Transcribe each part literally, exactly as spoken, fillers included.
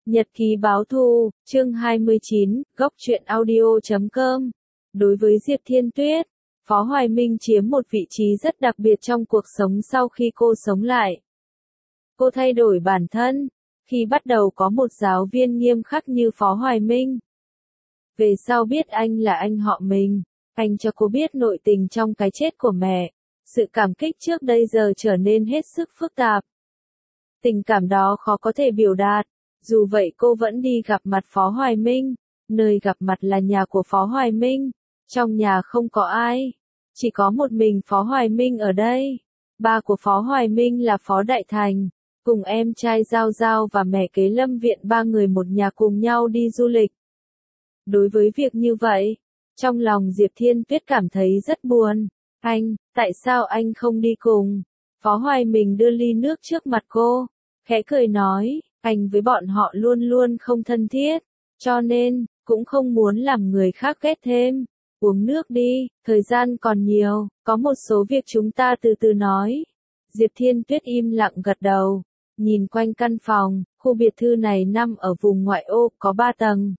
Nhật ký báo thù, chương hai mươi chín, góc truyện audio chấm com. Đối với Diệp Thiên Tuyết, Phó Hoài Minh chiếm một vị trí rất đặc biệt trong cuộc sống sau khi cô sống lại. Cô thay đổi bản thân, khi bắt đầu có một giáo viên nghiêm khắc như Phó Hoài Minh. Về sau biết anh là anh họ mình, anh cho cô biết nội tình trong cái chết của mẹ. Sự cảm kích trước đây giờ trở nên hết sức phức tạp. Tình cảm đó khó có thể biểu đạt. Dù vậy cô vẫn đi gặp mặt Phó Hoài Minh, nơi gặp mặt là nhà của Phó Hoài Minh. Trong nhà không có ai, chỉ có một mình Phó Hoài Minh ở đây. Ba của Phó Hoài Minh là Phó Đại Thành, cùng em trai Giao Giao và mẹ kế Lâm Viện, ba người một nhà cùng nhau đi du lịch. Đối với việc như vậy, trong lòng Diệp Thiên Tuyết cảm thấy rất buồn. Anh, tại sao anh không đi cùng? Phó Hoài Minh đưa ly nước trước mặt cô, khẽ cười nói, anh với bọn họ luôn luôn không thân thiết, cho nên, cũng không muốn làm người khác ghét thêm. Uống nước đi, thời gian còn nhiều, có một số việc chúng ta từ từ nói. Diệp Thiên Tuyết im lặng gật đầu, nhìn quanh căn phòng, khu biệt thự này nằm ở vùng ngoại ô, có ba tầng.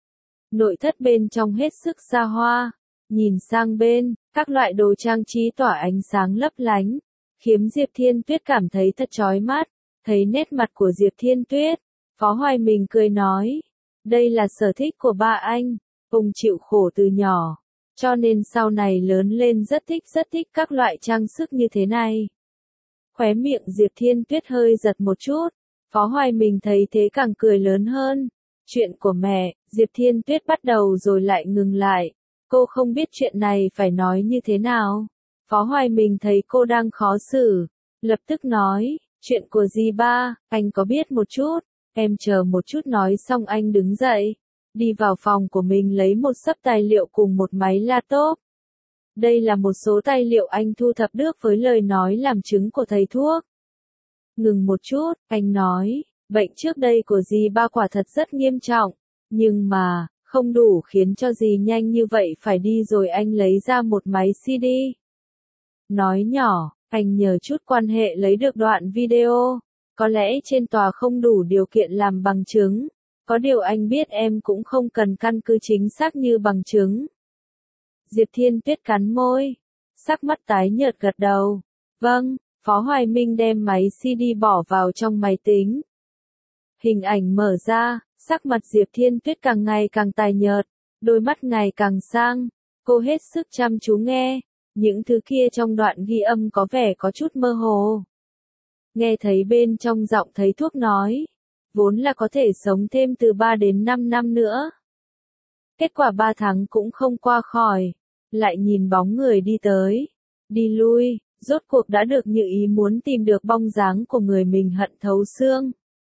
Nội thất bên trong hết sức xa hoa, nhìn sang bên, các loại đồ trang trí tỏa ánh sáng lấp lánh, khiến Diệp Thiên Tuyết cảm thấy thật chói mắt. Thấy nét mặt của Diệp Thiên Tuyết, Phó Hoài Minh cười nói, đây là sở thích của ba anh, ông chịu khổ từ nhỏ, cho nên sau này lớn lên rất thích rất thích các loại trang sức như thế này. Khóe miệng Diệp Thiên Tuyết hơi giật một chút, Phó Hoài Minh thấy thế càng cười lớn hơn. Chuyện của mẹ, Diệp Thiên Tuyết bắt đầu rồi lại ngừng lại, cô không biết chuyện này phải nói như thế nào. Phó Hoài Minh thấy cô đang khó xử, lập tức nói, chuyện của dì ba, anh có biết một chút, em chờ một chút. Nói xong anh đứng dậy, đi vào phòng của mình lấy một xấp tài liệu cùng một máy laptop. Đây là một số tài liệu anh thu thập được với lời nói làm chứng của thầy thuốc. Ngừng một chút, anh nói, bệnh trước đây của dì ba quả thật rất nghiêm trọng, nhưng mà, không đủ khiến cho dì nhanh như vậy phải đi rồi. Anh lấy ra một máy xê đê. Nói nhỏ, anh nhờ chút quan hệ lấy được đoạn video, có lẽ trên tòa không đủ điều kiện làm bằng chứng, có điều anh biết em cũng không cần căn cứ chính xác như bằng chứng. Diệp Thiên Tuyết cắn môi, sắc mắt tái nhợt gật đầu, vâng. Phó Hoài Minh đem máy xê đê bỏ vào trong máy tính. Hình ảnh mở ra, sắc mặt Diệp Thiên Tuyết càng ngày càng tái nhợt, đôi mắt ngày càng sang, cô hết sức chăm chú nghe. Những thứ kia trong đoạn ghi âm có vẻ có chút mơ hồ. Nghe thấy bên trong giọng thầy thuốc nói, vốn là có thể sống thêm từ ba đến năm năm nữa. Kết quả ba tháng cũng không qua khỏi, lại nhìn bóng người đi tới, đi lui, rốt cuộc đã được như ý muốn tìm được bóng dáng của người mình hận thấu xương.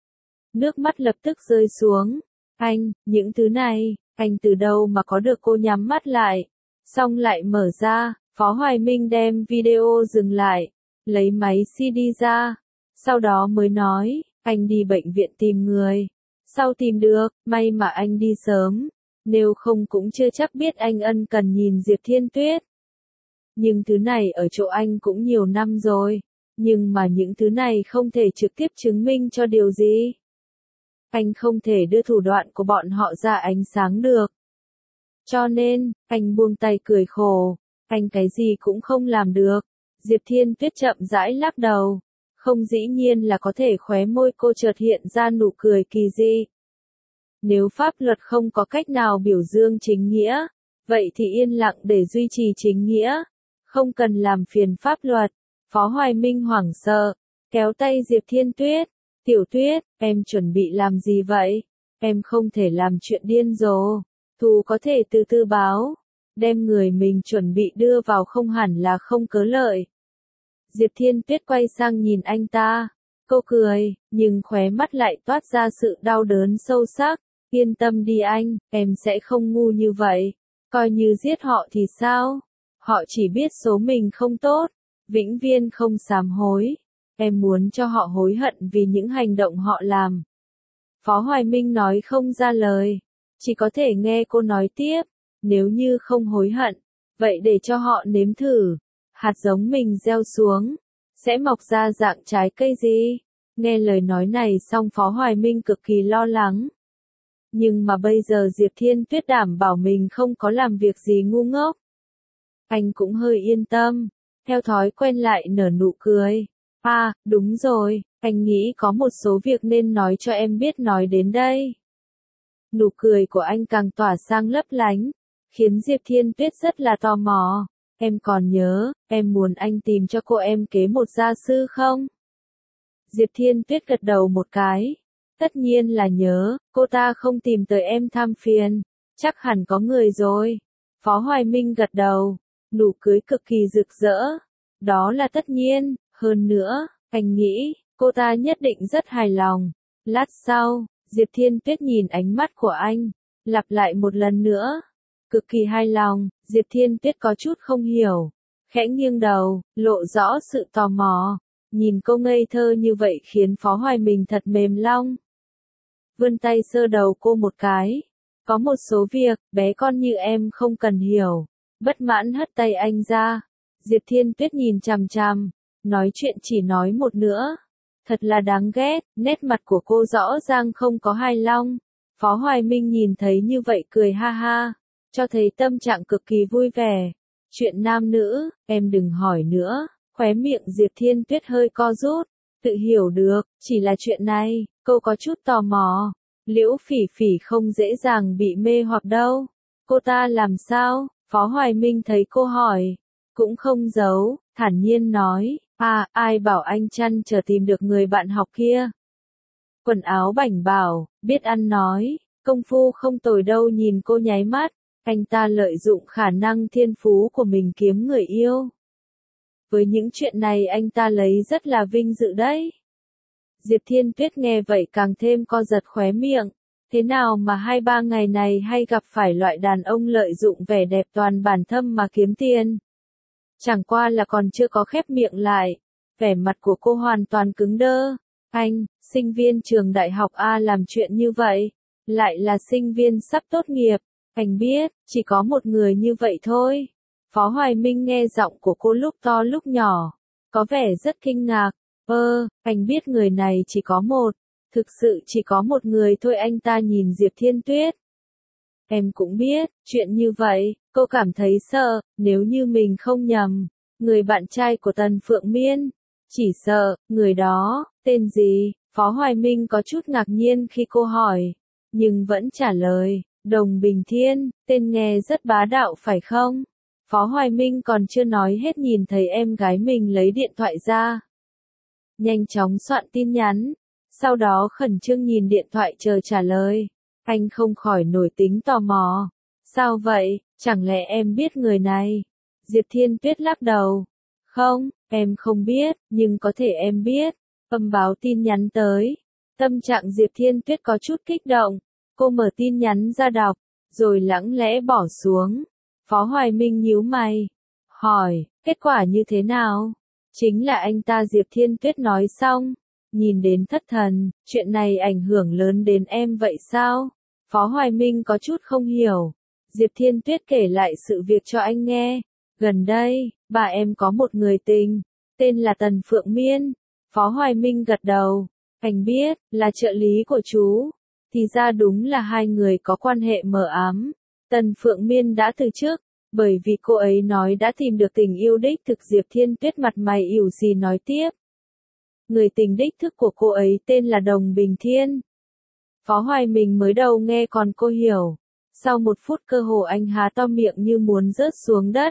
Nước mắt lập tức rơi xuống, anh, những thứ này, anh từ đâu mà có được? Cô nhắm mắt lại, xong lại mở ra. Phó Hoài Minh đem video dừng lại, lấy máy xê đê ra, sau đó mới nói, anh đi bệnh viện tìm người. Sau tìm được, may mà anh đi sớm, nếu không cũng chưa chắc biết anh ân cần nhìn Diệp Thiên Tuyết. Nhưng thứ này ở chỗ anh cũng nhiều năm rồi, nhưng mà những thứ này không thể trực tiếp chứng minh cho điều gì. Anh không thể đưa thủ đoạn của bọn họ ra ánh sáng được. Cho nên, anh buông tay cười khổ. Anh cái gì cũng không làm được. Diệp Thiên Tuyết chậm rãi lắc đầu. Không, dĩ nhiên là có thể. Khóe môi cô chợt hiện ra nụ cười kỳ dị. Nếu pháp luật không có cách nào biểu dương chính nghĩa, vậy thì yên lặng để duy trì chính nghĩa. Không cần làm phiền pháp luật. Phó Hoài Minh hoảng sợ, kéo tay Diệp Thiên Tuyết. Tiểu Tuyết, em chuẩn bị làm gì vậy? Em không thể làm chuyện điên rồ. Thù có thể từ từ báo. Đem người mình chuẩn bị đưa vào không hẳn là không cớ lợi. Diệp Thiên Tuyết quay sang nhìn anh ta. Cô cười, nhưng khóe mắt lại toát ra sự đau đớn sâu sắc. Yên tâm đi anh, em sẽ không ngu như vậy. Coi như giết họ thì sao? Họ chỉ biết số mình không tốt, vĩnh viễn không sám hối. Em muốn cho họ hối hận vì những hành động họ làm. Phó Hoài Minh nói không ra lời, chỉ có thể nghe cô nói tiếp. Nếu như không hối hận, vậy để cho họ nếm thử. Hạt giống mình gieo xuống, sẽ mọc ra dạng trái cây gì? Nghe lời nói này xong Phó Hoài Minh cực kỳ lo lắng. Nhưng mà bây giờ Diệp Thiên Tuyết đảm bảo mình không có làm việc gì ngu ngốc. Anh cũng hơi yên tâm, theo thói quen lại nở nụ cười. À, đúng rồi, anh nghĩ có một số việc nên nói cho em biết nói đến đây. Nụ cười của anh càng tỏa sang lấp lánh, khiến Diệp Thiên Tuyết rất là tò mò. Em còn nhớ, em muốn anh tìm cho cô em kế một gia sư không? Diệp Thiên Tuyết gật đầu một cái. Tất nhiên là nhớ, cô ta không tìm tới em tham phiền, chắc hẳn có người rồi. Phó Hoài Minh gật đầu, nụ cười cực kỳ rực rỡ. Đó là tất nhiên, hơn nữa, anh nghĩ, cô ta nhất định rất hài lòng. Lát sau, Diệp Thiên Tuyết nhìn ánh mắt của anh, lặp lại một lần nữa. Cực kỳ hài lòng, Diệp Thiên Tuyết có chút không hiểu, khẽ nghiêng đầu, lộ rõ sự tò mò. Nhìn cô ngây thơ như vậy khiến Phó Hoài Minh thật mềm lòng. Vươn tay sơ đầu cô một cái. Có một số việc, bé con như em không cần hiểu. Bất mãn hất tay anh ra. Diệp Thiên Tuyết nhìn chằm chằm, nói chuyện chỉ nói một nữa. Thật là đáng ghét, nét mặt của cô rõ ràng không có hài lòng. Phó Hoài Minh nhìn thấy như vậy cười ha ha, cho thấy tâm trạng cực kỳ vui vẻ. Chuyện nam nữ, em đừng hỏi nữa. Khóe miệng Diệp Thiên Tuyết hơi co rút, tự hiểu được, chỉ là chuyện này, cô có chút tò mò. Liễu Phỉ Phỉ không dễ dàng bị mê hoặc đâu. Cô ta làm sao? Phó Hoài Minh thấy cô hỏi, cũng không giấu, thản nhiên nói, à, ai bảo anh chăn chờ tìm được người bạn học kia. Quần áo bảnh bảo, biết ăn nói, công phu không tồi đâu. Nhìn cô nháy mắt, anh ta lợi dụng khả năng thiên phú của mình kiếm người yêu. Với những chuyện này anh ta lấy rất là vinh dự đấy. Diệp Thiên Tuyết nghe vậy càng thêm co giật khóe miệng. Thế nào mà hai ba ngày này hay gặp phải loại đàn ông lợi dụng vẻ đẹp toàn bản thân mà kiếm tiền. Chẳng qua là còn chưa có khép miệng lại. Vẻ mặt của cô hoàn toàn cứng đơ. Anh, sinh viên trường đại học A làm chuyện như vậy. Lại là sinh viên sắp tốt nghiệp. Anh biết, chỉ có một người như vậy thôi. Phó Hoài Minh nghe giọng của cô lúc to lúc nhỏ, có vẻ rất kinh ngạc. Ơ, anh biết người này chỉ có một, thực sự chỉ có một người thôi. Anh ta nhìn Diệp Thiên Tuyết. Em cũng biết, chuyện như vậy, cô cảm thấy sợ, nếu như mình không nhầm, người bạn trai của Tần Phượng Miên, chỉ sợ, người đó, tên gì? Phó Hoài Minh có chút ngạc nhiên khi cô hỏi, nhưng vẫn trả lời, Đồng Bình Thiên, tên nghe rất bá đạo phải không? Phó Hoài Minh còn chưa nói hết nhìn thấy em gái mình lấy điện thoại ra. Nhanh chóng soạn tin nhắn, sau đó khẩn trương nhìn điện thoại chờ trả lời. Anh không khỏi nổi tính tò mò. Sao vậy, chẳng lẽ em biết người này? Diệp Thiên Tuyết lắc đầu. Không, em không biết, nhưng có thể em biết. Âm báo tin nhắn tới. Tâm trạng Diệp Thiên Tuyết có chút kích động. Cô mở tin nhắn ra đọc, rồi lặng lẽ bỏ xuống. Phó Hoài Minh nhíu mày, hỏi, kết quả như thế nào? Chính là anh ta. Diệp Thiên Tuyết nói xong, nhìn đến thất thần, chuyện này ảnh hưởng lớn đến em vậy sao? Phó Hoài Minh có chút không hiểu. Diệp Thiên Tuyết kể lại sự việc cho anh nghe. Gần đây, bà em có một người tình, tên là Tần Phượng Miên. Phó Hoài Minh gật đầu, anh biết, là trợ lý của chú. Thì ra đúng là hai người có quan hệ mờ ám. Tần Phượng Miên đã từ chức, bởi vì cô ấy nói đã tìm được tình yêu đích thực. Diệp Thiên Tuyết mặt mày ỉu xì nói tiếp. Người tình đích thực của cô ấy tên là Đồng Bình Thiên. Phó Hoài Minh mới đầu nghe còn cô hiểu. Sau một phút cơ hồ anh há to miệng như muốn rớt xuống đất.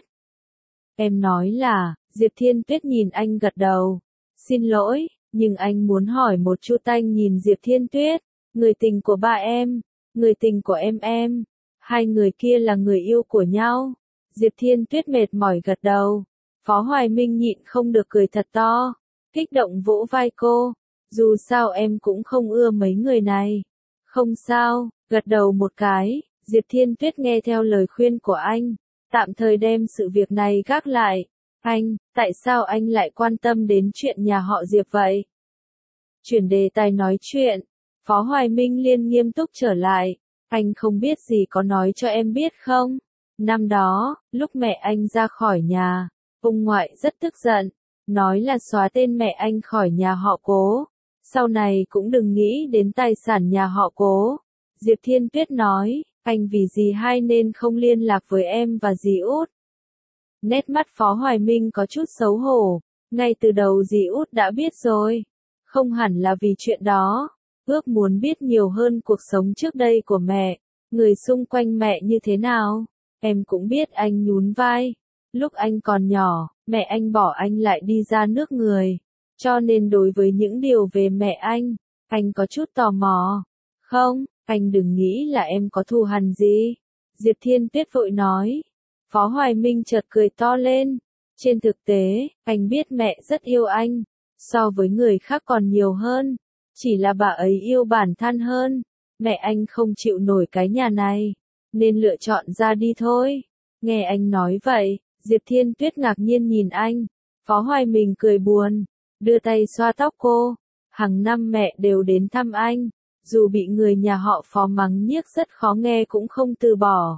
Em nói là, Diệp Thiên Tuyết nhìn anh gật đầu. Xin lỗi, nhưng anh muốn hỏi một chút. Anh nhìn Diệp Thiên Tuyết. Người tình của ba em, người tình của em em. Hai người kia là người yêu của nhau. Diệp Thiên Tuyết mệt mỏi gật đầu. Phó Hoài Minh nhịn không được cười thật to. Kích động vỗ vai cô. Dù sao em cũng không ưa mấy người này. Không sao, gật đầu một cái. Diệp Thiên Tuyết nghe theo lời khuyên của anh. Tạm thời đem sự việc này gác lại. Anh, tại sao anh lại quan tâm đến chuyện nhà họ Diệp vậy? Chuyển đề tài nói chuyện. Phó Hoài Minh liền nghiêm túc trở lại. Anh không biết gì có nói cho em biết không? Năm đó, lúc mẹ anh ra khỏi nhà, ông ngoại rất tức giận, nói là xóa tên mẹ anh khỏi nhà họ Cố. sau này cũng đừng nghĩ đến tài sản nhà họ Cố. Diệp Thiên Tuyết nói, anh vì dì hai nên không liên lạc với em và dì Út. Nét mắt Phó Hoài Minh có chút xấu hổ, ngay từ đầu dì Út đã biết rồi. Không hẳn là vì chuyện đó, ước muốn biết nhiều hơn cuộc sống trước đây của mẹ, người xung quanh mẹ như thế nào. Em cũng biết, anh nhún vai. Lúc anh còn nhỏ, mẹ anh bỏ anh lại đi ra nước người. Cho nên đối với những điều về mẹ anh, anh có chút tò mò. Không, anh đừng nghĩ là em có thù hằn gì. Diệp Thiên Tuyết vội nói. Phó Hoài Minh chợt cười to lên. Trên thực tế, anh biết mẹ rất yêu anh. So với người khác còn nhiều hơn. Chỉ là bà ấy yêu bản thân hơn. Mẹ anh không chịu nổi cái nhà này, nên lựa chọn ra đi thôi. Nghe anh nói vậy, Diệp Thiên Tuyết ngạc nhiên nhìn anh. Phó Hoài Minh cười buồn, đưa tay xoa tóc cô. Hàng năm mẹ đều đến thăm anh, dù bị người nhà họ Phó mắng nhiếc rất khó nghe cũng không từ bỏ.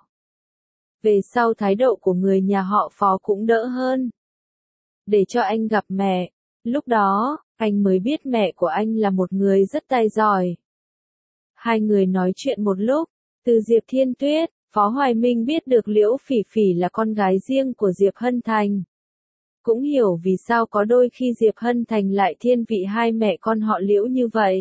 Về sau thái độ của người nhà họ Phó cũng đỡ hơn. Để cho anh gặp mẹ, lúc đó, anh mới biết mẹ của anh là một người rất tài giỏi. Hai người nói chuyện một lúc, từ Diệp Thiên Tuyết, Phó Hoài Minh biết được Liễu Phỉ Phỉ là con gái riêng của Diệp Hân Thành. Cũng hiểu vì sao có đôi khi Diệp Hân Thành lại thiên vị hai mẹ con họ Liễu như vậy.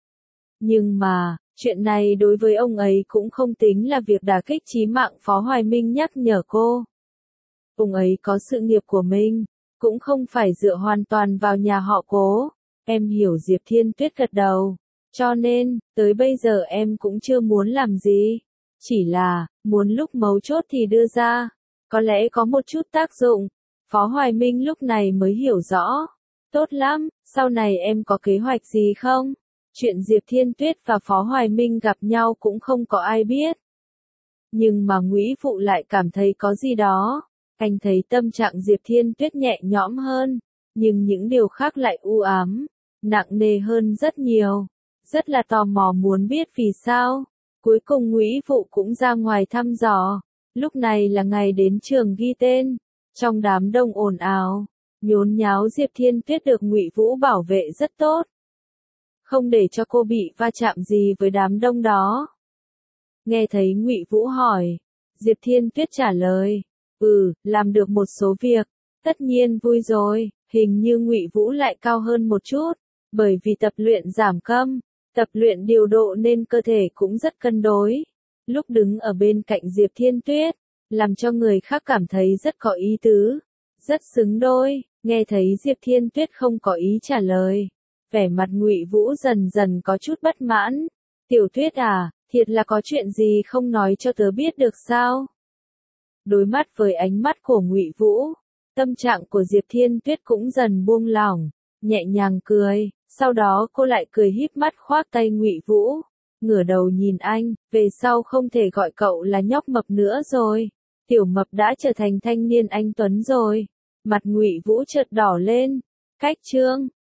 Nhưng mà, chuyện này đối với ông ấy cũng không tính là việc đả kích chí mạng. Phó Hoài Minh nhắc nhở cô. Ông ấy có sự nghiệp của mình, cũng không phải dựa hoàn toàn vào nhà họ Cố. Em hiểu. Diệp Thiên Tuyết gật đầu. Cho nên, tới bây giờ em cũng chưa muốn làm gì. Chỉ là, muốn lúc mấu chốt thì đưa ra. Có lẽ có một chút tác dụng. Phó Hoài Minh lúc này mới hiểu rõ. Tốt lắm, sau này em có kế hoạch gì không? Chuyện Diệp Thiên Tuyết và Phó Hoài Minh gặp nhau cũng không có ai biết. Nhưng mà Ngụy Vụ lại cảm thấy có gì đó. Anh thấy tâm trạng Diệp Thiên Tuyết nhẹ nhõm hơn, nhưng những điều khác lại u ám, nặng nề hơn rất nhiều. Rất là tò mò muốn biết vì sao. Cuối cùng Ngụy Vụ cũng ra ngoài thăm dò. Lúc này là ngày đến trường ghi tên. Trong đám đông ồn ào, nhốn nháo, Diệp Thiên Tuyết được Ngụy Vũ bảo vệ rất tốt. Không để cho cô bị va chạm gì với đám đông đó. Nghe thấy Ngụy Vũ hỏi, Diệp Thiên Tuyết trả lời, ừ, làm được một số việc, tất nhiên vui rồi. Hình như Ngụy Vũ lại cao hơn một chút, bởi vì tập luyện giảm cân, tập luyện điều độ nên cơ thể cũng rất cân đối. Lúc đứng ở bên cạnh Diệp Thiên Tuyết, làm cho người khác cảm thấy rất có ý tứ, rất xứng đôi. Nghe thấy Diệp Thiên Tuyết không có ý trả lời, vẻ mặt Ngụy Vũ dần dần có chút bất mãn. Tiểu Tuyết à, thiệt là có chuyện gì không nói cho tớ biết được sao? Đối mắt với ánh mắt của Ngụy Vũ, tâm trạng của Diệp Thiên Tuyết cũng dần buông lỏng, nhẹ nhàng cười, sau đó cô lại cười híp mắt khoác tay Ngụy Vũ, ngửa đầu nhìn anh, về sau không thể gọi cậu là nhóc mập nữa rồi. Tiểu Mập đã trở thành thanh niên anh tuấn rồi. Mặt Ngụy Vũ chợt đỏ lên. Cách chương